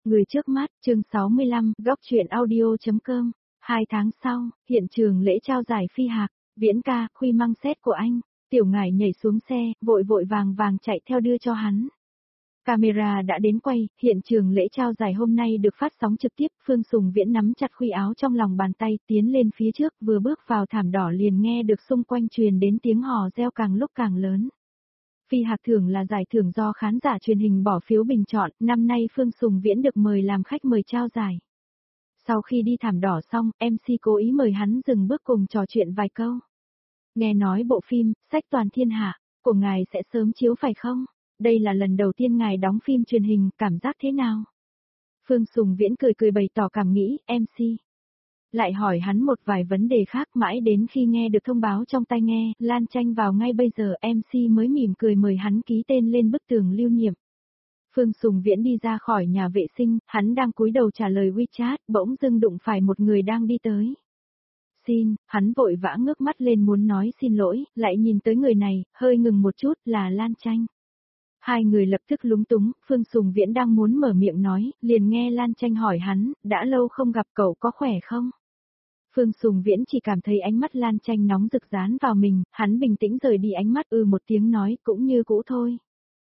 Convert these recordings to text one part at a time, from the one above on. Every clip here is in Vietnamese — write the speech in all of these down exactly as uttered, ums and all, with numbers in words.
Người trước mắt, chương sáu mươi lăm, góc truyện audio.com. Hai tháng sau, hiện trường lễ trao giải phi hạc, Viễn ca, khuy măng xét của anh. Tiểu Ngải nhảy xuống xe, vội vội vàng vàng chạy theo đưa cho hắn. Camera đã đến quay, hiện trường lễ trao giải hôm nay được phát sóng trực tiếp. Phương Sùng Viễn nắm chặt khuy áo trong lòng bàn tay, tiến lên phía trước, vừa bước vào thảm đỏ liền nghe được xung quanh truyền đến tiếng hò reo càng lúc càng lớn. Phi hạc thưởng là giải thưởng do khán giả truyền hình bỏ phiếu bình chọn, năm nay Phương Sùng Viễn được mời làm khách mời trao giải. Sau khi đi thảm đỏ xong, em xê cố ý mời hắn dừng bước cùng trò chuyện vài câu. Nghe nói bộ phim, Sách Toàn Thiên Hạ, của ngài sẽ sớm chiếu phải không? Đây là lần đầu tiên ngài đóng phim truyền hình, cảm giác thế nào? Phương Sùng Viễn cười cười bày tỏ cảm nghĩ, em xê. Lại hỏi hắn một vài vấn đề khác, mãi đến khi nghe được thông báo trong tai nghe, Lan Tranh vào ngay bây giờ, em xê mới mỉm cười mời hắn ký tên lên bức tường lưu niệm. Phương Sùng Viễn đi ra khỏi nhà vệ sinh, hắn đang cúi đầu trả lời WeChat, bỗng dưng đụng phải một người đang đi tới. Xin, hắn vội vã ngước mắt lên muốn nói xin lỗi, lại nhìn tới người này, hơi ngừng một chút, là Lan Tranh. Hai người lập tức lúng túng, Phương Sùng Viễn đang muốn mở miệng nói, liền nghe Lan Tranh hỏi hắn, đã lâu không gặp cậu có khỏe không? Phương Sùng Viễn chỉ cảm thấy ánh mắt Lan Tranh nóng rực dán vào mình, hắn bình tĩnh rời đi ánh mắt ư một tiếng nói cũng như cũ thôi.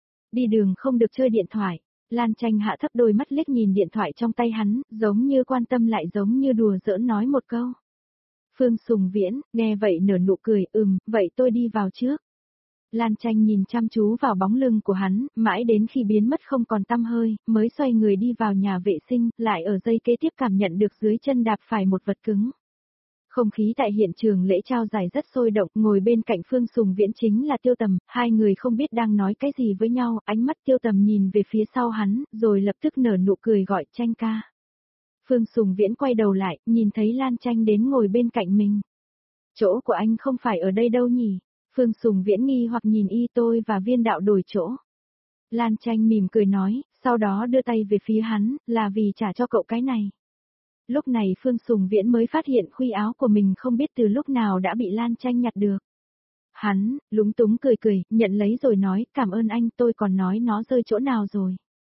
Đi đường không được chơi điện thoại, Lan Tranh hạ thấp đôi mắt liếc nhìn điện thoại trong tay hắn, giống như quan tâm lại giống như đùa giỡn nói một câu. Phương Sùng Viễn, nghe vậy nở nụ cười, ừm, vậy tôi đi vào trước. Lan Tranh nhìn chăm chú vào bóng lưng của hắn, mãi đến khi biến mất không còn tăm hơi, mới xoay người đi vào nhà vệ sinh, lại ở giây kế tiếp cảm nhận được dưới chân đạp phải một vật cứng. Không khí tại hiện trường lễ trao giải rất sôi động, ngồi bên cạnh Phương Sùng Viễn chính là Tiêu Tầm, hai người không biết đang nói cái gì với nhau, ánh mắt Tiêu Tầm nhìn về phía sau hắn, rồi lập tức nở nụ cười gọi Tranh ca. Phương Sùng Viễn quay đầu lại, nhìn thấy Lan Tranh đến ngồi bên cạnh mình. Chỗ của anh không phải ở đây đâu nhỉ? Phương Sùng Viễn nghi hoặc nhìn y tôi và Viên Đạo đổi chỗ. Lan Tranh mỉm cười nói, sau đó đưa tay về phía hắn, là vì trả cho cậu cái này. Lúc này Phương Sùng Viễn mới phát hiện khuy áo của mình không biết từ lúc nào đã bị Lan Tranh nhặt được. Hắn, lúng túng cười cười, nhận lấy rồi nói, cảm ơn anh, tôi còn nói nó rơi chỗ nào rồi.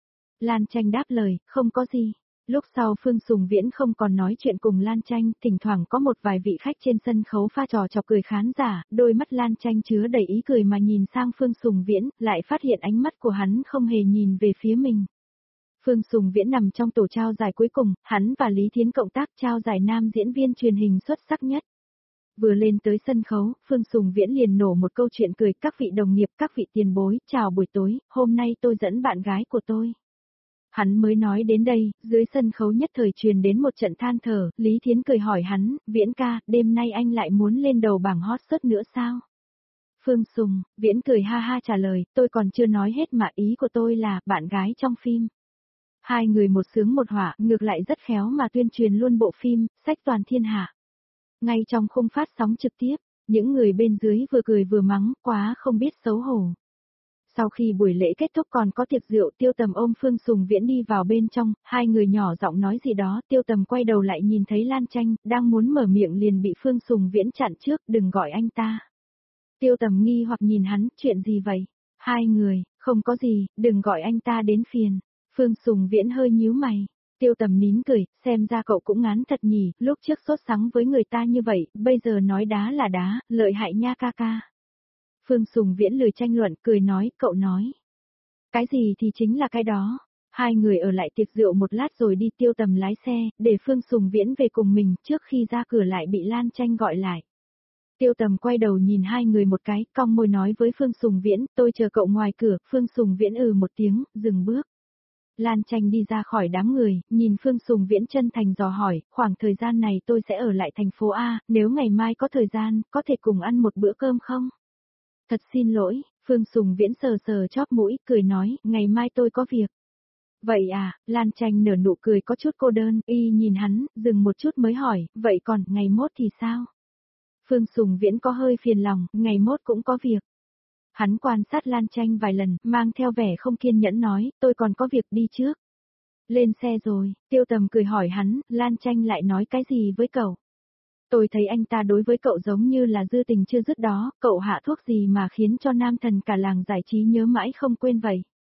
Lan Tranh đáp lời, không có gì. Lúc sau Phương Sùng Viễn không còn nói chuyện cùng Lan Tranh, thỉnh thoảng có một vài vị khách trên sân khấu pha trò chọc cười khán giả, đôi mắt Lan Tranh chứa đầy ý cười mà nhìn sang Phương Sùng Viễn, lại phát hiện ánh mắt của hắn không hề nhìn về phía mình. Phương Sùng Viễn nằm trong tổ trao giải cuối cùng, hắn và Lý Thiến cộng tác trao giải nam diễn viên truyền hình xuất sắc nhất. Vừa lên tới sân khấu, Phương Sùng Viễn liền nổ một câu chuyện cười, các vị đồng nghiệp, các vị tiền bối, chào buổi tối, hôm nay tôi dẫn bạn gái của tôi. Hắn mới nói đến đây, dưới sân khấu nhất thời truyền đến một trận than thở, Lý Thiến cười hỏi hắn, Viễn ca, đêm nay anh lại muốn lên đầu bảng hot search nữa sao? Phương Sùng, Viễn cười ha ha trả lời, tôi còn chưa nói hết mà ý của tôi là, bạn gái trong phim. Hai người một sướng một họa, ngược lại rất khéo mà tuyên truyền luôn bộ phim, Sách Toàn Thiên Hạ. Ngay trong khung phát sóng trực tiếp, những người bên dưới vừa cười vừa mắng, quá không biết xấu hổ. Sau khi buổi lễ kết thúc còn có tiệc rượu, Tiêu Tầm ôm Phương Sùng Viễn đi vào bên trong, hai người nhỏ giọng nói gì đó, Tiêu Tầm quay đầu lại nhìn thấy Lan Tranh, đang muốn mở miệng liền bị Phương Sùng Viễn chặn trước, đừng gọi anh ta. Tiêu Tầm nghi hoặc nhìn hắn, chuyện gì vậy? Hai người, không có gì, đừng gọi anh ta đến phiền. Phương Sùng Viễn hơi nhíu mày. Tiêu Tầm nín cười, xem ra cậu cũng ngán thật nhỉ, lúc trước sốt sắng với người ta như vậy, bây giờ nói đá là đá, lợi hại nha ca ca. Phương Sùng Viễn lười tranh luận, cười nói, cậu nói. Cái gì thì chính là cái đó. Hai người ở lại tiệc rượu một lát rồi đi, Tiêu Tầm lái xe, để Phương Sùng Viễn về cùng mình, trước khi ra cửa lại bị Lan Tranh gọi lại. Tiêu Tầm quay đầu nhìn hai người một cái, cong môi nói với Phương Sùng Viễn, tôi chờ cậu ngoài cửa, Phương Sùng Viễn ừ một tiếng, dừng bước. Lan Tranh đi ra khỏi đám người, nhìn Phương Sùng Viễn chân thành dò hỏi, khoảng thời gian này tôi sẽ ở lại thành phố A, nếu ngày mai có thời gian, có thể cùng ăn một bữa cơm không? Thật xin lỗi, Phương Sùng Viễn sờ sờ chóp mũi, cười nói, ngày mai tôi có việc. Vậy à, Lan Tranh nở nụ cười có chút cô đơn, y nhìn hắn, dừng một chút mới hỏi, vậy còn, ngày mốt thì sao? Phương Sùng Viễn có hơi phiền lòng, ngày mốt cũng có việc. Hắn quan sát Lan Tranh vài lần, mang theo vẻ không kiên nhẫn nói, tôi còn có việc đi trước. Lên xe rồi, Tiêu Tầm cười hỏi hắn, Lan Tranh lại nói cái gì với cậu? Tôi thấy anh ta đối với cậu giống như là dư tình chưa dứt đó, cậu hạ thuốc gì mà khiến cho nam thần cả làng giải trí nhớ mãi không quên vậy?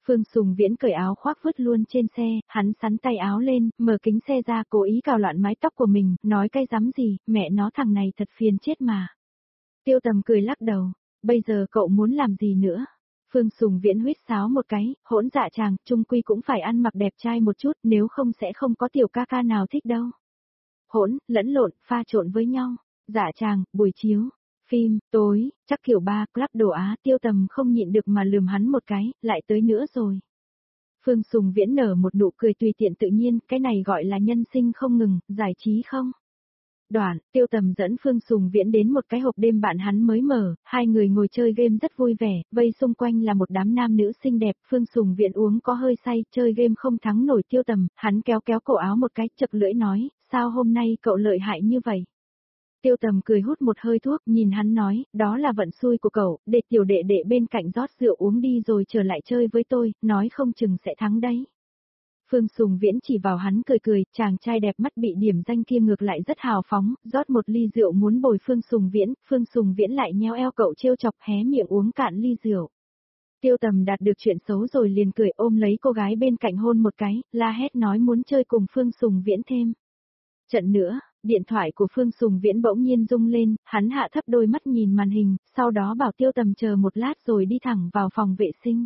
Phương Sùng Viễn cởi áo khoác vứt luôn trên xe, hắn sắn tay áo lên, mở kính xe ra cố ý cào loạn mái tóc của mình, nói cái dám gì, mẹ nó thằng này thật phiền chết mà. Tiêu Tầm cười lắc đầu, bây giờ cậu muốn làm gì nữa? Phương Sùng Viễn huýt sáo một cái, hỗn dạ chàng, chung quy cũng phải ăn mặc đẹp trai một chút, nếu không sẽ không có tiểu ca ca nào thích đâu. Hỗn, lẫn lộn, pha trộn với nhau, dạ chàng, buổi chiếu, phim, tối, chắc kiểu ba, club đồ Á, Tiêu Tầm không nhịn được mà lườm hắn một cái, lại tới nữa rồi. Phương Sùng Viễn nở một nụ cười tùy tiện tự nhiên, cái này gọi là nhân sinh không ngừng, giải trí không? Đoạn, Tiêu Tầm dẫn Phương Sùng Viễn đến một cái hộp đêm bạn hắn mới mở, hai người ngồi chơi game rất vui vẻ, vây xung quanh là một đám nam nữ xinh đẹp, Phương Sùng Viễn uống có hơi say, chơi game không thắng nổi Tiêu Tầm, hắn kéo kéo cổ áo một cái, chật lưỡi nói, sao hôm nay cậu lợi hại như vậy? Tiêu Tầm cười hút một hơi thuốc, nhìn hắn nói, đó là vận xui của cậu, để tiểu đệ đệ bên cạnh rót rượu uống đi rồi trở lại chơi với tôi, nói không chừng sẽ thắng đấy. Phương Sùng Viễn chỉ vào hắn cười cười, chàng trai đẹp mắt bị điểm danh kia ngược lại rất hào phóng, rót một ly rượu muốn bồi Phương Sùng Viễn, Phương Sùng Viễn lại nheo eo cậu trêu chọc hé miệng uống cạn ly rượu. Tiêu Tầm đạt được chuyện xấu rồi liền cười ôm lấy cô gái bên cạnh hôn một cái, la hét nói muốn chơi cùng Phương Sùng Viễn thêm. Trận nữa, điện thoại của Phương Sùng Viễn bỗng nhiên rung lên, hắn hạ thấp đôi mắt nhìn màn hình, sau đó bảo Tiêu Tầm chờ một lát rồi đi thẳng vào phòng vệ sinh.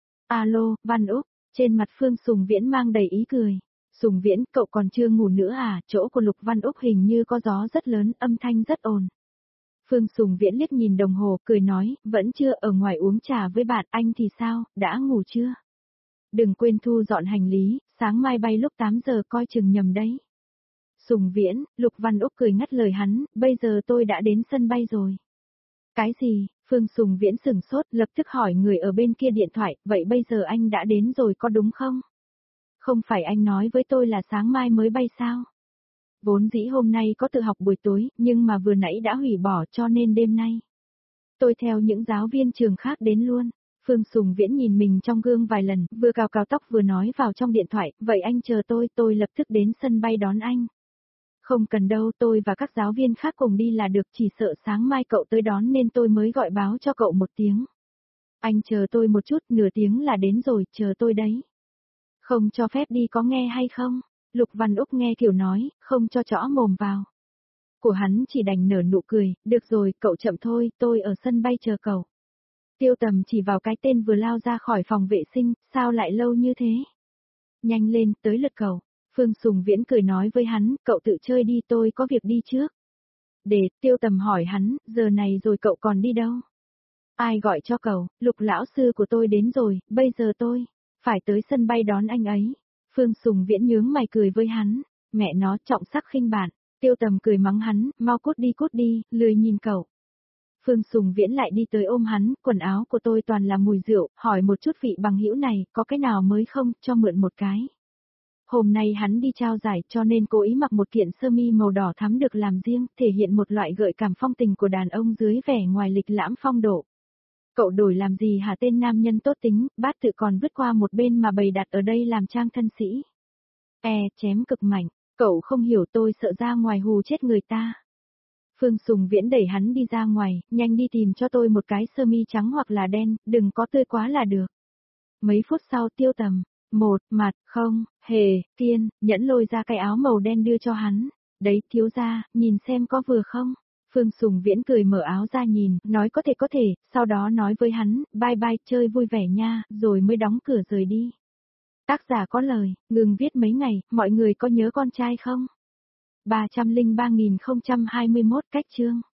Alo, Văn Úc. Trên mặt Phương Sùng Viễn mang đầy ý cười. Sùng Viễn, cậu còn chưa ngủ nữa à, chỗ của Lục Văn Úc hình như có gió rất lớn, âm thanh rất ồn. Phương Sùng Viễn liếc nhìn đồng hồ, cười nói, vẫn chưa, ở ngoài uống trà với bạn, anh thì sao, đã ngủ chưa? Đừng quên thu dọn hành lý, sáng mai bay lúc tám giờ coi chừng nhầm đấy. Sùng Viễn, Lục Văn Úc cười ngắt lời hắn, bây giờ tôi đã đến sân bay rồi. Cái gì? Phương Sùng Viễn sửng sốt, lập tức hỏi người ở bên kia điện thoại, vậy bây giờ anh đã đến rồi có đúng không? Không phải anh nói với tôi là sáng mai mới bay sao? Vốn dĩ hôm nay có tự học buổi tối, nhưng mà vừa nãy đã hủy bỏ cho nên đêm nay. Tôi theo những giáo viên trường khác đến luôn. Phương Sùng Viễn nhìn mình trong gương vài lần, vừa cào cào tóc vừa nói vào trong điện thoại, vậy anh chờ tôi, tôi lập tức đến sân bay đón anh. Không cần đâu, tôi và các giáo viên khác cùng đi là được, chỉ sợ sáng mai cậu tới đón nên tôi mới gọi báo cho cậu một tiếng. Anh chờ tôi một chút, nửa tiếng là đến rồi, chờ tôi đấy. Không cho phép đi có nghe hay không? Lục Văn Úc nghe kiểu nói, không cho chõ mồm vào. Của hắn chỉ đành nở nụ cười, được rồi, cậu chậm thôi, tôi ở sân bay chờ cậu. Tiêu Tầm chỉ vào cái tên vừa lao ra khỏi phòng vệ sinh, sao lại lâu như thế? Nhanh lên, tới lượt cậu. Phương Sùng Viễn cười nói với hắn, cậu tự chơi đi, tôi có việc đi trước. Để, Tiêu Tầm hỏi hắn, giờ này rồi cậu còn đi đâu? Ai gọi cho cậu, Lục lão sư của tôi đến rồi, bây giờ tôi phải tới sân bay đón anh ấy. Phương Sùng Viễn nhướng mày cười với hắn, mẹ nó trọng sắc khinh bạn. Tiêu Tầm cười mắng hắn, mau cút đi cút đi, lười nhìn cậu. Phương Sùng Viễn lại đi tới ôm hắn, quần áo của tôi toàn là mùi rượu, hỏi một chút vị bằng hữu này, có cái nào mới không, cho mượn một cái. Hôm nay hắn đi trao giải cho nên cố ý mặc một kiện sơ mi màu đỏ thắm được làm riêng, thể hiện một loại gợi cảm phong tình của đàn ông dưới vẻ ngoài lịch lãm phong độ. Cậu đổi làm gì hả tên nam nhân tốt tính, bát tự còn vứt qua một bên mà bày đặt ở đây làm trang thân sĩ. E, chém cực mạnh, cậu không hiểu tôi sợ ra ngoài hù chết người ta. Phương Sùng Viễn đẩy hắn đi ra ngoài, nhanh đi tìm cho tôi một cái sơ mi trắng hoặc là đen, đừng có tươi quá là được. Mấy phút sau Tiêu Tầm, một, mặt, không, hề, kiên, nhẫn lôi ra cái áo màu đen đưa cho hắn. Đấy thiếu gia, nhìn xem có vừa không. Phương Sùng Viễn cười mở áo ra nhìn, nói có thể có thể, sau đó nói với hắn, bye bye chơi vui vẻ nha, rồi mới đóng cửa rời đi. Tác giả có lời, ngừng viết mấy ngày, mọi người có nhớ con trai không? ba trăm lẻ ba nghìn không trăm hai mươi mốt cách chương.